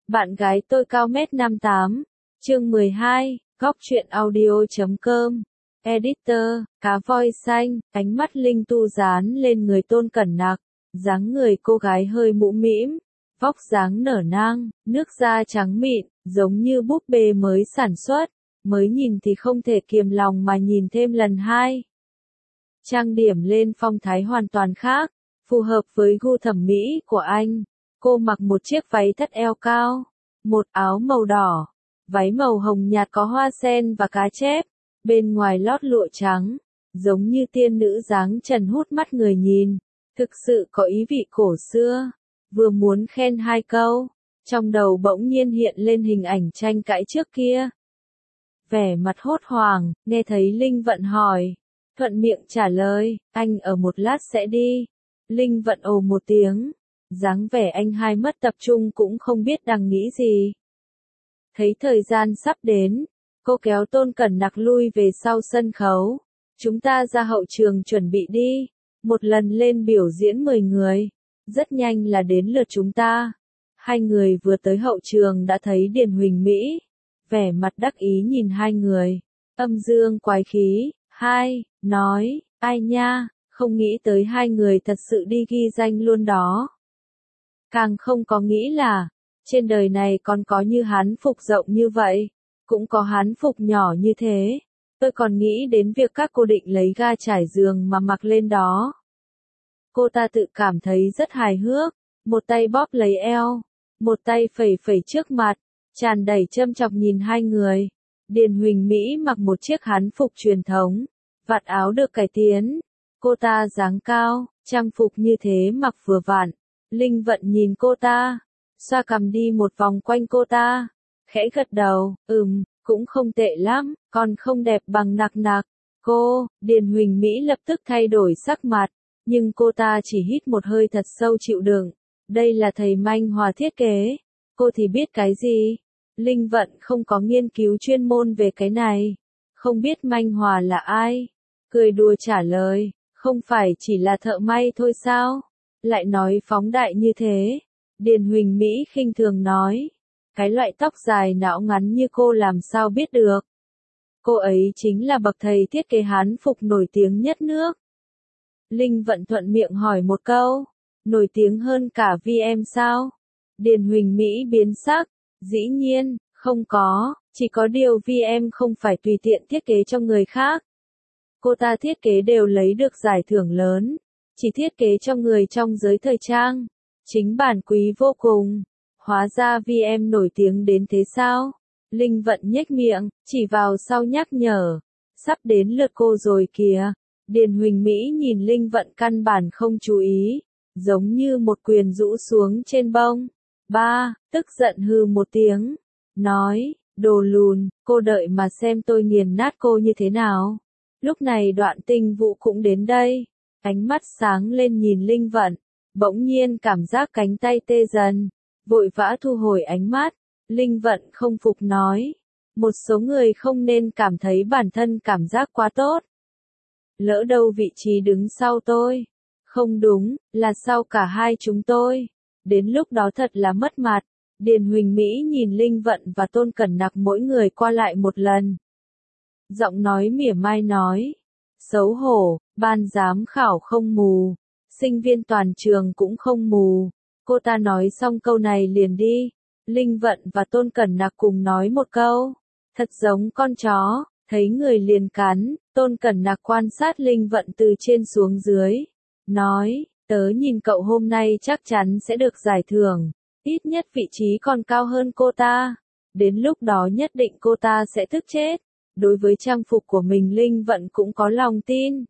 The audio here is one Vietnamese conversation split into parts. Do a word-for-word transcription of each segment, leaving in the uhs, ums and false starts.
Bạn gái tôi cao mét năm tám. Chương mười hai, góc truyện audio chấm com. Editor, cá voi xanh, ánh mắt Linh Tu dán lên người Tôn Cẩn Nặc, dáng người cô gái hơi mũ mĩm, vóc dáng nở nang, nước da trắng mịn, giống như búp bê mới sản xuất, mới nhìn thì không thể kiềm lòng mà nhìn thêm lần hai. Trang điểm lên phong thái hoàn toàn khác, phù hợp với gu thẩm mỹ của anh. Cô mặc một chiếc váy thắt eo cao, một áo màu đỏ, váy màu hồng nhạt có hoa sen và cá chép, bên ngoài lót lụa trắng, giống như tiên nữ dáng trần hút mắt người nhìn, thực sự có ý vị cổ xưa. Vừa muốn khen hai câu, trong đầu bỗng nhiên hiện lên hình ảnh tranh cãi trước kia. Vẻ mặt hốt hoảng, nghe thấy Linh Vận hỏi, thuận miệng trả lời, anh ở một lát sẽ đi. Linh Vận ồ một tiếng, dáng vẻ anh hai mất tập trung cũng không biết đang nghĩ gì. Thấy thời gian sắp đến, cô kéo Tôn Cẩn Nặc lui về sau sân khấu. Chúng ta ra hậu trường chuẩn bị đi, một lần lên biểu diễn mười người, rất nhanh là đến lượt chúng ta. Hai người vừa tới hậu trường đã thấy Điền Huỳnh Mỹ, vẻ mặt đắc ý nhìn hai người, âm dương quái khí, hai, nói, ai nha, không nghĩ tới hai người thật sự đi ghi danh luôn đó. Càng không có nghĩ là, trên đời này còn có như hán phục rộng như vậy, cũng có hán phục nhỏ như thế. Tôi còn nghĩ đến việc các cô định lấy ga trải giường mà mặc lên đó. Cô ta tự cảm thấy rất hài hước, một tay bóp lấy eo, một tay phẩy phẩy trước mặt, tràn đầy châm chọc nhìn hai người. Điền Huỳnh Mỹ mặc một chiếc hán phục truyền thống, vạt áo được cải tiến. Cô ta dáng cao, trang phục như thế mặc vừa vặn. Linh Vận nhìn cô ta, xoa cằm đi một vòng quanh cô ta, khẽ gật đầu, ừm, cũng không tệ lắm, còn không đẹp bằng Nặc Nặc. Cô, Điền Huỳnh Mỹ lập tức thay đổi sắc mặt, nhưng cô ta chỉ hít một hơi thật sâu chịu đựng. Đây là thầy Manh Hòa thiết kế, cô thì biết cái gì? Linh Vận không có nghiên cứu chuyên môn về cái này, không biết Manh Hòa là ai. Cười đùa trả lời, không phải chỉ là thợ may thôi sao? Lại nói phóng đại như thế. Điền Huỳnh Mỹ khinh thường nói, cái loại tóc dài não ngắn như cô làm sao biết được. Cô ấy chính là bậc thầy thiết kế hán phục nổi tiếng nhất nước. Linh Vận thuận miệng hỏi một câu, nổi tiếng hơn cả vê em sao? Điền Huỳnh Mỹ biến sắc, dĩ nhiên, không có, chỉ có điều vê em không phải tùy tiện thiết kế cho người khác. Cô ta thiết kế đều lấy được giải thưởng lớn, chỉ thiết kế cho người trong giới thời trang, chính bản quý vô cùng. Hóa ra vê em nổi tiếng đến thế sao? Linh Vận nhếch miệng, chỉ vào sau nhắc nhở, sắp đến lượt cô rồi kìa. Điền Huỳnh Mỹ nhìn Linh Vận căn bản không chú ý, giống như một quyền rũ xuống trên bông. Ba, tức giận hừ một tiếng, nói, đồ lùn, cô đợi mà xem tôi nghiền nát cô như thế nào. Lúc này Đoạn Tinh Vũ cũng đến đây, ánh mắt sáng lên nhìn Linh Vận, bỗng nhiên cảm giác cánh tay tê dần, vội vã thu hồi ánh mắt. Linh Vận không phục nói, một số người không nên cảm thấy bản thân cảm giác quá tốt. Lỡ đâu vị trí đứng sau tôi. Không đúng, là sau cả hai chúng tôi. Đến lúc đó thật là mất mặt. Điền Huỳnh Mỹ nhìn Linh Vận và Tôn Cẩn Nặc mỗi người qua lại một lần. Giọng nói mỉa mai nói, xấu hổ, ban giám khảo không mù, sinh viên toàn trường cũng không mù. Cô ta nói xong câu này liền đi. Linh Vận và Tôn Cẩn Nặc cùng nói một câu, thật giống con chó, thấy người liền cắn. Tôn Cẩn Nặc quan sát Linh Vận từ trên xuống dưới, nói, tớ nhìn cậu hôm nay chắc chắn sẽ được giải thưởng, ít nhất vị trí còn cao hơn cô ta. Đến lúc đó nhất định cô ta sẽ tức chết. Đối với trang phục của mình Linh Vận cũng có lòng tin.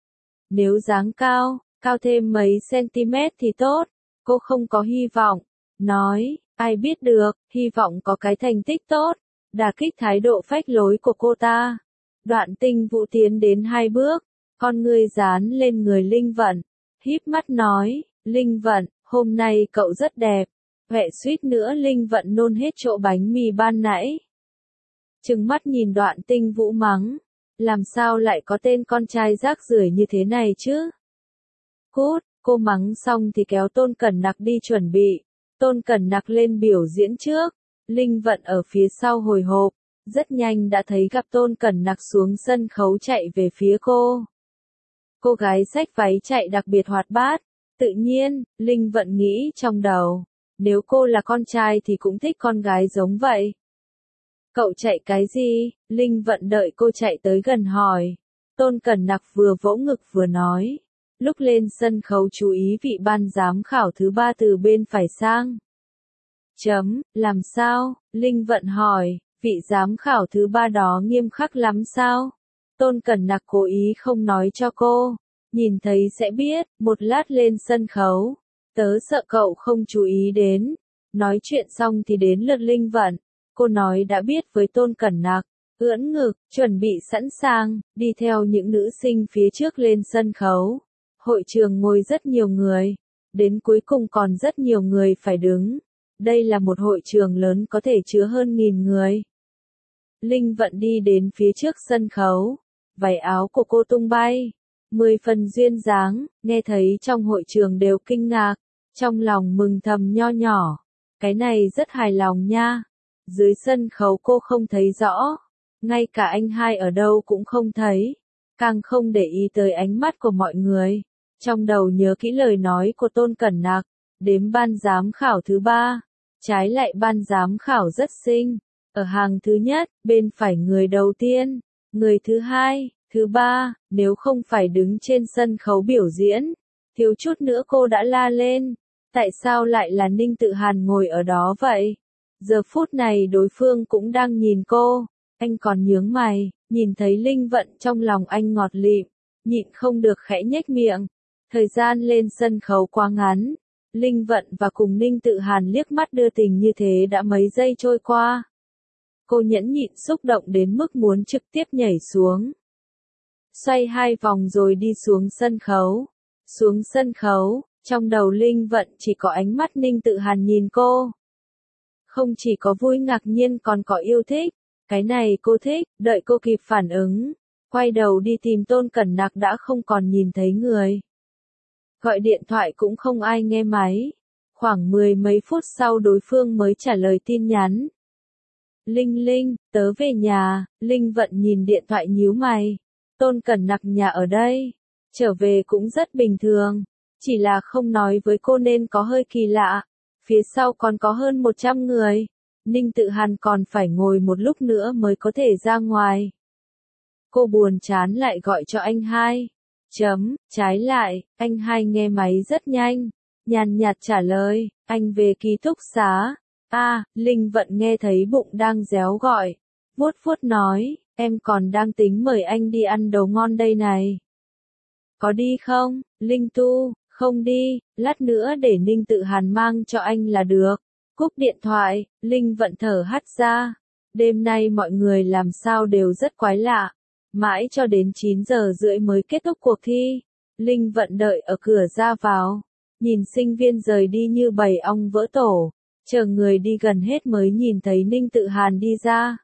Nếu dáng cao, cao thêm mấy cm thì tốt, cô không có hy vọng. Nói, ai biết được, hy vọng có cái thành tích tốt, đả kích thái độ phách lối của cô ta. Đoạn Tinh Vũ tiến đến hai bước, con ngươi dán lên người Linh Vận, híp mắt nói, Linh Vận, hôm nay cậu rất đẹp. Huệ suýt nữa Linh Vận nôn hết chỗ bánh mì ban nãy. Trừng mắt nhìn Đoạn Tinh Vũ mắng, làm sao lại có tên con trai rác rưởi như thế này chứ? Cút, cô mắng xong thì kéo Tôn Cẩn Nặc đi chuẩn bị. Tôn Cẩn Nặc lên biểu diễn trước, Linh Vận ở phía sau hồi hộp, rất nhanh đã thấy gặp Tôn Cẩn Nặc xuống sân khấu chạy về phía cô. Cô gái xách váy chạy đặc biệt hoạt bát, tự nhiên, Linh Vận nghĩ trong đầu, nếu cô là con trai thì cũng thích con gái giống vậy. Cậu chạy cái gì? Linh Vận đợi cô chạy tới gần hỏi. Tôn Cẩn Nặc vừa vỗ ngực vừa nói. Lúc lên sân khấu chú ý vị ban giám khảo thứ ba từ bên phải sang. Chấm, làm sao? Linh Vận hỏi, vị giám khảo thứ ba đó nghiêm khắc lắm sao? Tôn Cẩn Nặc cố ý không nói cho cô. Nhìn thấy sẽ biết, một lát lên sân khấu. Tớ sợ cậu không chú ý đến. Nói chuyện xong thì đến lượt Linh Vận. Cô nói đã biết với Tôn Cẩn Nặc, ưỡn ngực, chuẩn bị sẵn sàng, đi theo những nữ sinh phía trước lên sân khấu. Hội trường ngồi rất nhiều người, đến cuối cùng còn rất nhiều người phải đứng. Đây là một hội trường lớn có thể chứa hơn nghìn người. Linh Vận đi đến phía trước sân khấu, váy áo của cô tung bay, mười phần duyên dáng, nghe thấy trong hội trường đều kinh ngạc, trong lòng mừng thầm nho nhỏ. Cái này rất hài lòng nha. Dưới sân khấu cô không thấy rõ, ngay cả anh hai ở đâu cũng không thấy, càng không để ý tới ánh mắt của mọi người. Trong đầu nhớ kỹ lời nói của Tôn Cẩn Nặc, đếm ban giám khảo thứ ba, trái lại ban giám khảo rất xinh, ở hàng thứ nhất, bên phải người đầu tiên, người thứ hai, thứ ba, nếu không phải đứng trên sân khấu biểu diễn, thiếu chút nữa cô đã la lên, tại sao lại là Ninh Tự Hàn ngồi ở đó vậy? Giờ phút này đối phương cũng đang nhìn cô, anh còn nhướng mày, nhìn thấy Linh Vận trong lòng anh ngọt lịm, nhịn không được khẽ nhếch miệng. Thời gian lên sân khấu quá ngắn, Linh Vận và cùng Ninh Tự Hàn liếc mắt đưa tình như thế đã mấy giây trôi qua. Cô nhẫn nhịn xúc động đến mức muốn trực tiếp nhảy xuống. Xoay hai vòng rồi đi xuống sân khấu. Xuống sân khấu, trong đầu Linh Vận chỉ có ánh mắt Ninh Tự Hàn nhìn cô. Không chỉ có vui ngạc nhiên còn có yêu thích, cái này cô thích, đợi cô kịp phản ứng. Quay đầu đi tìm Tôn Cẩn Nặc đã không còn nhìn thấy người. Gọi điện thoại cũng không ai nghe máy. Khoảng mười mấy phút sau đối phương mới trả lời tin nhắn. Linh Linh, tớ về nhà. Linh Vận nhìn điện thoại nhíu mày. Tôn Cẩn Nặc nhà ở đây. Trở về cũng rất bình thường. Chỉ là không nói với cô nên có hơi kỳ lạ. Phía sau còn có hơn một trăm người. Ninh Tự Hàn còn phải ngồi một lúc nữa mới có thể ra ngoài. Cô buồn chán lại gọi cho anh hai. Chấm, trái lại, anh hai nghe máy rất nhanh. Nhàn nhạt trả lời, anh về ký túc xá. À, Linh Vận nghe thấy bụng đang réo gọi. Vuốt vuốt nói, em còn đang tính mời anh đi ăn đồ ngon đây này. Có đi không, Linh Tu? Không đi, lát nữa để Ninh Tự Hàn mang cho anh là được. Cúp điện thoại, Linh Vận thở hắt ra. Đêm nay mọi người làm sao đều rất quái lạ. Mãi cho đến chín giờ rưỡi mới kết thúc cuộc thi. Linh Vận đợi ở cửa ra vào. Nhìn sinh viên rời đi như bầy ong vỡ tổ. Chờ người đi gần hết mới nhìn thấy Ninh Tự Hàn đi ra.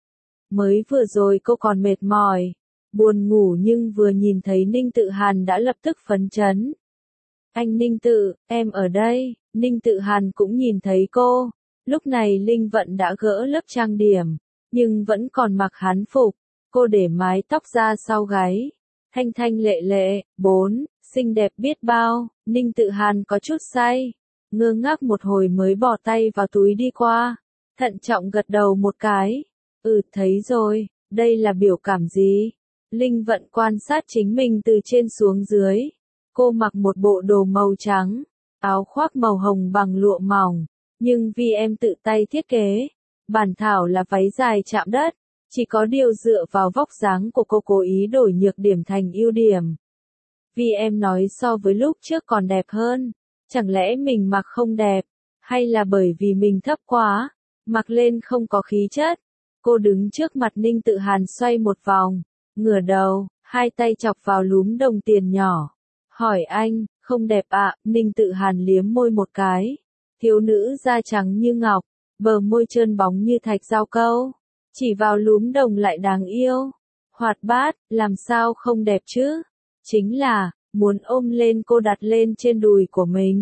Mới vừa rồi cô còn mệt mỏi, buồn ngủ nhưng vừa nhìn thấy Ninh Tự Hàn đã lập tức phấn chấn. Anh Ninh Tự, em ở đây. Ninh Tự Hàn cũng nhìn thấy cô. Lúc này Linh Vận đã gỡ lớp trang điểm, nhưng vẫn còn mặc hán phục. Cô để mái tóc ra sau gáy. Thanh thanh lệ lệ, bốn, xinh đẹp biết bao. Ninh Tự Hàn có chút say. Ngơ ngác một hồi mới bỏ tay vào túi đi qua. Thận trọng gật đầu một cái. Ừ, thấy rồi, đây là biểu cảm gì? Linh Vận quan sát chính mình từ trên xuống dưới. Cô mặc một bộ đồ màu trắng, áo khoác màu hồng bằng lụa mỏng, nhưng vì em tự tay thiết kế, bản thảo là váy dài chạm đất, chỉ có điều dựa vào vóc dáng của cô cố ý đổi nhược điểm thành ưu điểm. Vì em nói so với lúc trước còn đẹp hơn, chẳng lẽ mình mặc không đẹp, hay là bởi vì mình thấp quá, mặc lên không có khí chất. Cô đứng trước mặt Ninh Tự Hàn xoay một vòng, ngửa đầu, hai tay chọc vào lúm đồng tiền nhỏ. Hỏi anh, không đẹp ạ? À? Ninh Tự Hàn liếm môi một cái. Thiếu nữ da trắng như ngọc, bờ môi trơn bóng như thạch rau câu. Chỉ vào lúm đồng lại đáng yêu. Hoạt bát, làm sao không đẹp chứ? Chính là, muốn ôm lên cô đặt lên trên đùi của mình.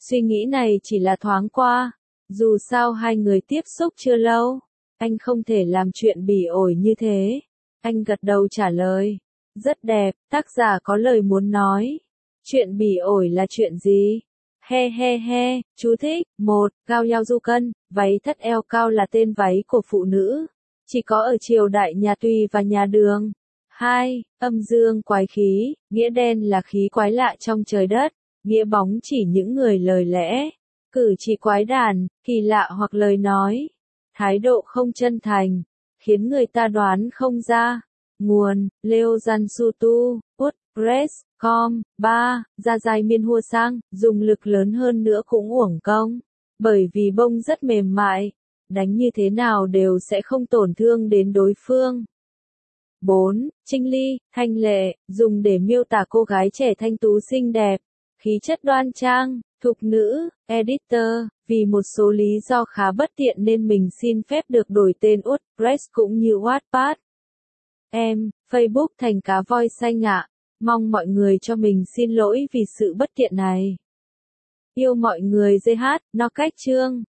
Suy nghĩ này chỉ là thoáng qua. Dù sao hai người tiếp xúc chưa lâu. Anh không thể làm chuyện bỉ ổi như thế. Anh gật đầu trả lời. Rất đẹp, tác giả có lời muốn nói. Chuyện bỉ ổi là chuyện gì? He he he, chú thích. Một, Gao Yao Du Cân, váy thắt eo cao là tên váy của phụ nữ. Chỉ có ở triều đại nhà Tùy và nhà Đường. Hai, Âm dương quái khí, nghĩa đen là khí quái lạ trong trời đất, nghĩa bóng chỉ những người lời lẽ, cử chỉ quái đản, kỳ lạ hoặc lời nói, thái độ không chân thành, khiến người ta đoán không ra. Nguồn, Leo Jansutu, WordPress, com, ba, da dài miên hua sang, dùng lực lớn hơn nữa cũng uổng công, bởi vì bông rất mềm mại, đánh như thế nào đều sẽ không tổn thương đến đối phương. bốn. Trinh Ly, thanh lệ, dùng để miêu tả cô gái trẻ thanh tú xinh đẹp, khí chất đoan trang, thục nữ. Editor, vì một số lý do khá bất tiện nên mình xin phép được đổi tên WordPress cũng như Wattpad. Em, Facebook thành cá voi xanh ạ. Mong mọi người cho mình xin lỗi vì sự bất tiện này. Yêu mọi người giê hát, nó cách chương.